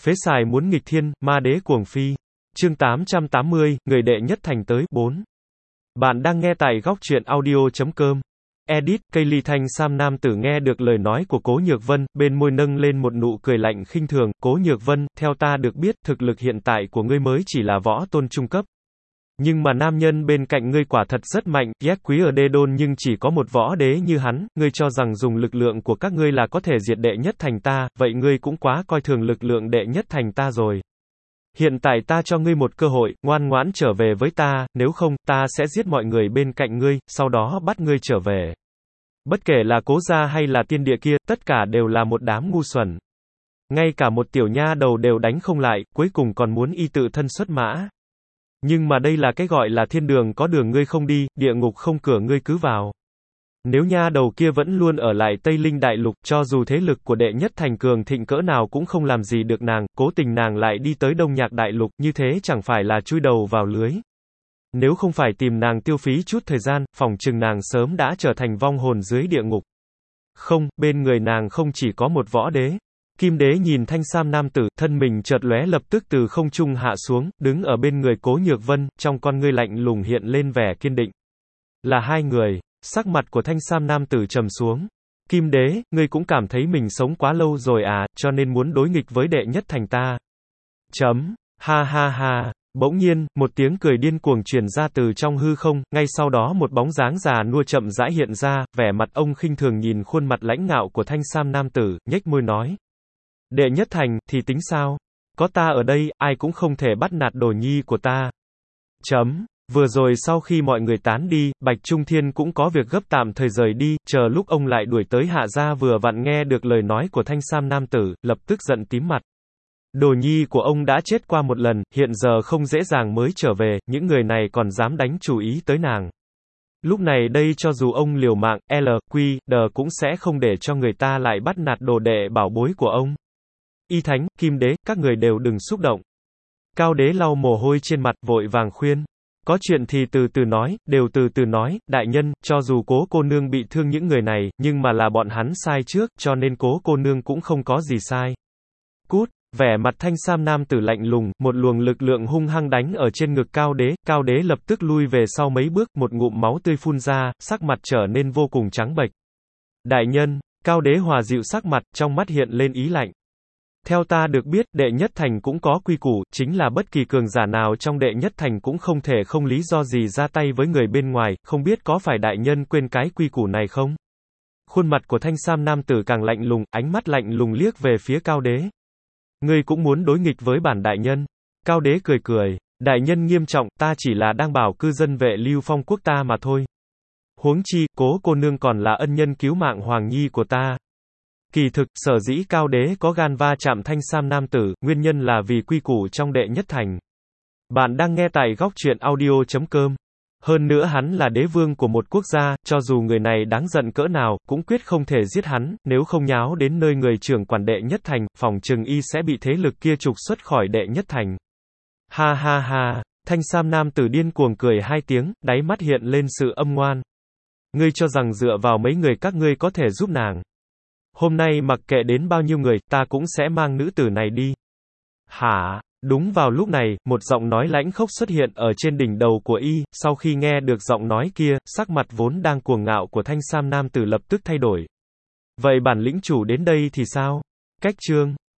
Phế xài muốn nghịch thiên, ma đế cuồng phi. Chương 880, người đệ nhất thành tới, 4. Bạn đang nghe tại góc truyện audio.com. Edit, cây ly thanh sam nam tử nghe được lời nói của Cố Nhược Vân, bên môi nâng lên một nụ cười lạnh khinh thường. Cố Nhược Vân, theo ta được biết, thực lực hiện tại của ngươi mới chỉ là võ tôn trung cấp. Nhưng mà nam nhân bên cạnh ngươi quả thật rất mạnh, ghét quý ở đê đôn nhưng chỉ có một võ đế như hắn, ngươi cho rằng dùng lực lượng của các ngươi là có thể diệt đệ nhất thành ta, vậy ngươi cũng quá coi thường lực lượng đệ nhất thành ta rồi. Hiện tại ta cho ngươi một cơ hội, ngoan ngoãn trở về với ta, nếu không, ta sẽ giết mọi người bên cạnh ngươi, sau đó bắt ngươi trở về. Bất kể là Cố gia hay là tiên địa kia, tất cả đều là một đám ngu xuẩn. Ngay cả một tiểu nha đầu đều đánh không lại, cuối cùng còn muốn y tự thân xuất mã. Nhưng mà đây là cái gọi là thiên đường có đường ngươi không đi, địa ngục không cửa ngươi cứ vào. Nếu nha đầu kia vẫn luôn ở lại Tây Linh Đại Lục, cho dù thế lực của đệ nhất thành cường thịnh cỡ nào cũng không làm gì được nàng, cố tình nàng lại đi tới Đông Nhạc Đại Lục, như thế chẳng phải là chui đầu vào lưới. Nếu không phải tìm nàng tiêu phí chút thời gian, phỏng chừng nàng sớm đã trở thành vong hồn dưới địa ngục. Không, bên người nàng không chỉ có một võ đế. Kim đế nhìn thanh sam nam tử, thân mình chợt lóe lập tức từ không trung hạ xuống, đứng ở bên người Cố Nhược Vân, trong con ngươi lạnh lùng hiện lên vẻ kiên định. Là hai người. Sắc mặt của thanh sam nam tử trầm xuống. Kim đế, ngươi cũng cảm thấy mình sống quá lâu rồi à, cho nên muốn đối nghịch với đệ nhất thành ta. Ha ha ha. Bỗng nhiên, một tiếng cười điên cuồng truyền ra từ trong hư không, ngay sau đó một bóng dáng già nua chậm rãi hiện ra, vẻ mặt ông khinh thường nhìn khuôn mặt lãnh ngạo của thanh sam nam tử, nhếch môi nói. Đệ nhất thành, thì tính sao? Có ta ở đây, ai cũng không thể bắt nạt đồ nhi của ta. Vừa rồi sau khi mọi người tán đi, Bạch Trung Thiên cũng có việc gấp tạm thời rời đi, chờ lúc ông lại đuổi tới Hạ gia vừa vặn nghe được lời nói của thanh sam nam tử, lập tức giận tím mặt. Đồ nhi của ông đã chết qua một lần, hiện giờ không dễ dàng mới trở về, những người này còn dám đánh chủ ý tới nàng. Lúc này đây cho dù ông liều mạng, LQ, cũng sẽ không để cho người ta lại bắt nạt đồ đệ bảo bối của ông. Y Thánh, Kim Đế, các người đều đừng xúc động. Cao Đế lau mồ hôi trên mặt, vội vàng khuyên. Có chuyện thì từ từ nói, đều từ từ nói, đại nhân, cho dù Cố cô nương bị thương những người này, nhưng mà là bọn hắn sai trước, cho nên Cố cô nương cũng không có gì sai. Cút, vẻ mặt thanh sam nam tử lạnh lùng, một luồng lực lượng hung hăng đánh ở trên ngực Cao Đế lập tức lui về sau mấy bước, một ngụm máu tươi phun ra, sắc mặt trở nên vô cùng trắng bệch. Đại nhân, Cao Đế hòa dịu sắc mặt, trong mắt hiện lên ý lạnh. Theo ta được biết, đệ nhất thành cũng có quy củ, chính là bất kỳ cường giả nào trong đệ nhất thành cũng không thể không lý do gì ra tay với người bên ngoài, không biết có phải đại nhân quên cái quy củ này không? Khuôn mặt của thanh sam nam tử càng lạnh lùng, ánh mắt lạnh lùng liếc về phía Cao Đế. Ngươi cũng muốn đối nghịch với bản đại nhân? Cao Đế cười cười, đại nhân nghiêm trọng, ta chỉ là đang bảo cư dân vệ Lưu Phong quốc ta mà thôi. Huống chi, Cố cô nương còn là ân nhân cứu mạng hoàng nhi của ta. Kỳ thực, sở dĩ Cao Đế có gan va chạm thanh sam nam tử, nguyên nhân là vì quy củ trong đệ nhất thành. Bạn đang nghe tại góc truyện audio.com. Hơn nữa hắn là đế vương của một quốc gia, cho dù người này đáng giận cỡ nào, cũng quyết không thể giết hắn, nếu không nháo đến nơi người trưởng quản đệ nhất thành, phòng chừng y sẽ bị thế lực kia trục xuất khỏi đệ nhất thành. Ha ha ha, thanh sam nam tử điên cuồng cười hai tiếng, đáy mắt hiện lên sự âm ngoan. Ngươi cho rằng dựa vào mấy người các ngươi có thể giúp nàng. Hôm nay mặc kệ đến bao nhiêu người, ta cũng sẽ mang nữ tử này đi. Hả? Đúng vào lúc này, một giọng nói lãnh khốc xuất hiện ở trên đỉnh đầu của y, sau khi nghe được giọng nói kia, sắc mặt vốn đang cuồng ngạo của thanh sam nam tử lập tức thay đổi. Vậy bản lĩnh chủ đến đây thì sao? Cách chương